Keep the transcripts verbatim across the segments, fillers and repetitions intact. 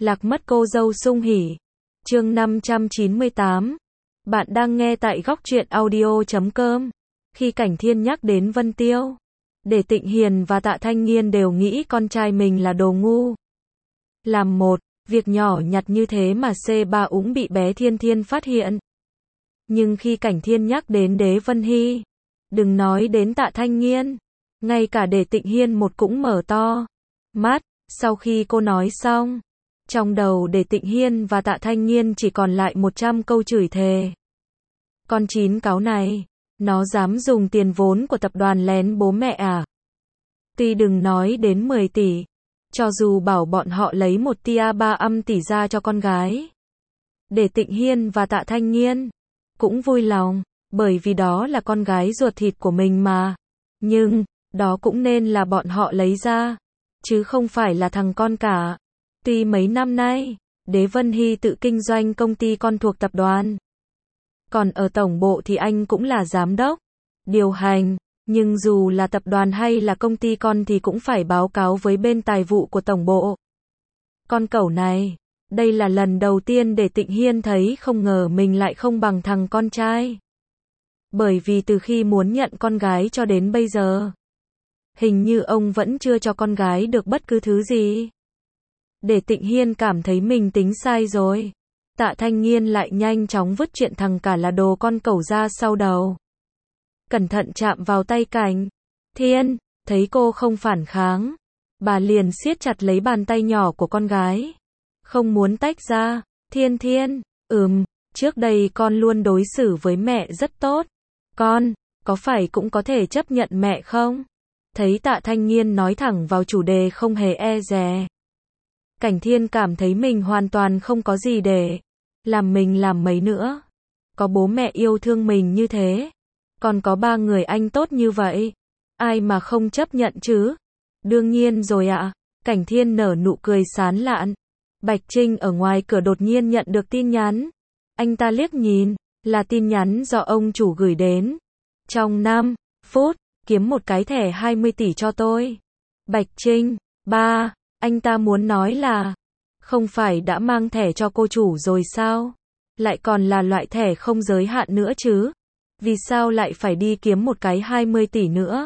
Lạc mất cô dâu sung hỉ. Chương năm trăm chín mươi tám. Bạn đang nghe tại góc truyện audio chấm com. Khi Cảnh Thiên nhắc đến Vân Tiêu, Để Tịnh Hiền và Tạ Thanh Nghiên đều nghĩ con trai mình là đồ ngu. Làm một việc nhỏ nhặt như thế mà C ba úng bị bé Thiên Thiên phát hiện. Nhưng khi Cảnh Thiên nhắc đến Đế Vân Hy, đừng nói đến Tạ Thanh Nghiên, ngay cả Để Tịnh Hiên một cũng mở to mắt. Sau khi cô nói xong, trong đầu Để Tịnh Hiên và Tạ Thanh Nghiên chỉ còn lại một trăm câu chửi thề. Con chín cáo này, nó dám dùng tiền vốn của tập đoàn lén bố mẹ à? Tuy đừng nói đến mười tỷ, cho dù bảo bọn họ lấy một tia ba âm tỷ ra cho con gái, Để Tịnh Hiên và Tạ Thanh Nghiên cũng vui lòng, bởi vì đó là con gái ruột thịt của mình mà. Nhưng, đó cũng nên là bọn họ lấy ra, chứ không phải là thằng con cả. Tuy mấy năm nay, Đế Vân Hy tự kinh doanh công ty con thuộc tập đoàn. Còn ở tổng bộ thì anh cũng là giám đốc, điều hành, nhưng dù là tập đoàn hay là công ty con thì cũng phải báo cáo với bên tài vụ của tổng bộ. Con cẩu này, đây là lần đầu tiên Để Tịnh Hiên thấy không ngờ mình lại không bằng thằng con trai. Bởi vì từ khi muốn nhận con gái cho đến bây giờ, hình như ông vẫn chưa cho con gái được bất cứ thứ gì. Để Tịnh Hiên cảm thấy mình tính sai rồi. Tạ Thanh Nghiên lại nhanh chóng vứt chuyện thằng cả là đồ con cẩu ra sau đầu. Cẩn thận chạm vào tay Cảnh Thiên, thấy cô không phản kháng, bà liền siết chặt lấy bàn tay nhỏ của con gái, không muốn tách ra. Thiên Thiên, ừm, trước đây con luôn đối xử với mẹ rất tốt. Con, có phải cũng có thể chấp nhận mẹ không? Thấy Tạ Thanh Nghiên nói thẳng vào chủ đề không hề e dè, Cảnh Thiên cảm thấy mình hoàn toàn không có gì để làm mình làm mấy nữa. Có bố mẹ yêu thương mình như thế, còn có ba người anh tốt như vậy, ai mà không chấp nhận chứ? Đương nhiên rồi ạ. À. Cảnh Thiên nở nụ cười sán lạn. Bạch Trinh ở ngoài cửa đột nhiên nhận được tin nhắn. Anh ta liếc nhìn, là tin nhắn do ông chủ gửi đến. Trong năm phút, kiếm một cái thẻ hai mươi tỷ cho tôi. Bạch Trinh, ba, anh ta muốn nói là, không phải đã mang thẻ cho cô chủ rồi sao? Lại còn là loại thẻ không giới hạn nữa chứ? Vì sao lại phải đi kiếm một cái hai mươi tỷ nữa?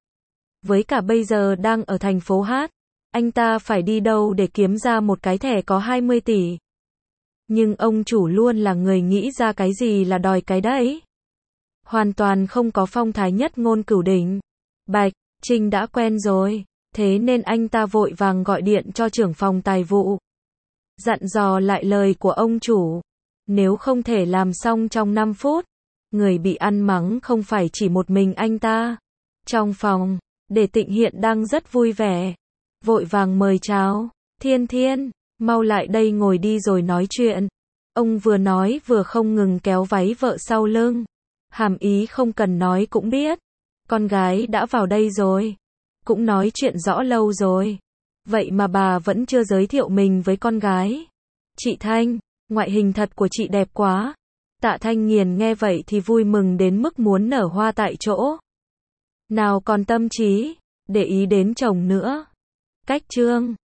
Với cả bây giờ đang ở thành phố Hát, anh ta phải đi đâu để kiếm ra một cái thẻ có hai mươi tỷ? Nhưng ông chủ luôn là người nghĩ ra cái gì là đòi cái đấy. Hoàn toàn không có phong thái nhất ngôn cửu đỉnh. Bạch Trinh đã quen rồi, thế nên anh ta vội vàng gọi điện cho trưởng phòng tài vụ, dặn dò lại lời của ông chủ. Nếu không thể làm xong trong năm phút, người bị ăn mắng không phải chỉ một mình anh ta. Trong phòng, Để Tịnh Hiện đang rất vui vẻ, vội vàng mời chào. Thiên Thiên, mau lại đây ngồi đi rồi nói chuyện. Ông vừa nói vừa không ngừng kéo váy vợ sau lưng. Hàm ý không cần nói cũng biết, con gái đã vào đây rồi, cũng nói chuyện rõ lâu rồi. Vậy mà bà vẫn chưa giới thiệu mình với con gái. Chị Thanh, ngoại hình thật của chị đẹp quá. Tạ Thanh Nghiền nghe vậy thì vui mừng đến mức muốn nở hoa tại chỗ. Nào còn tâm trí để ý đến chồng nữa. Cách chương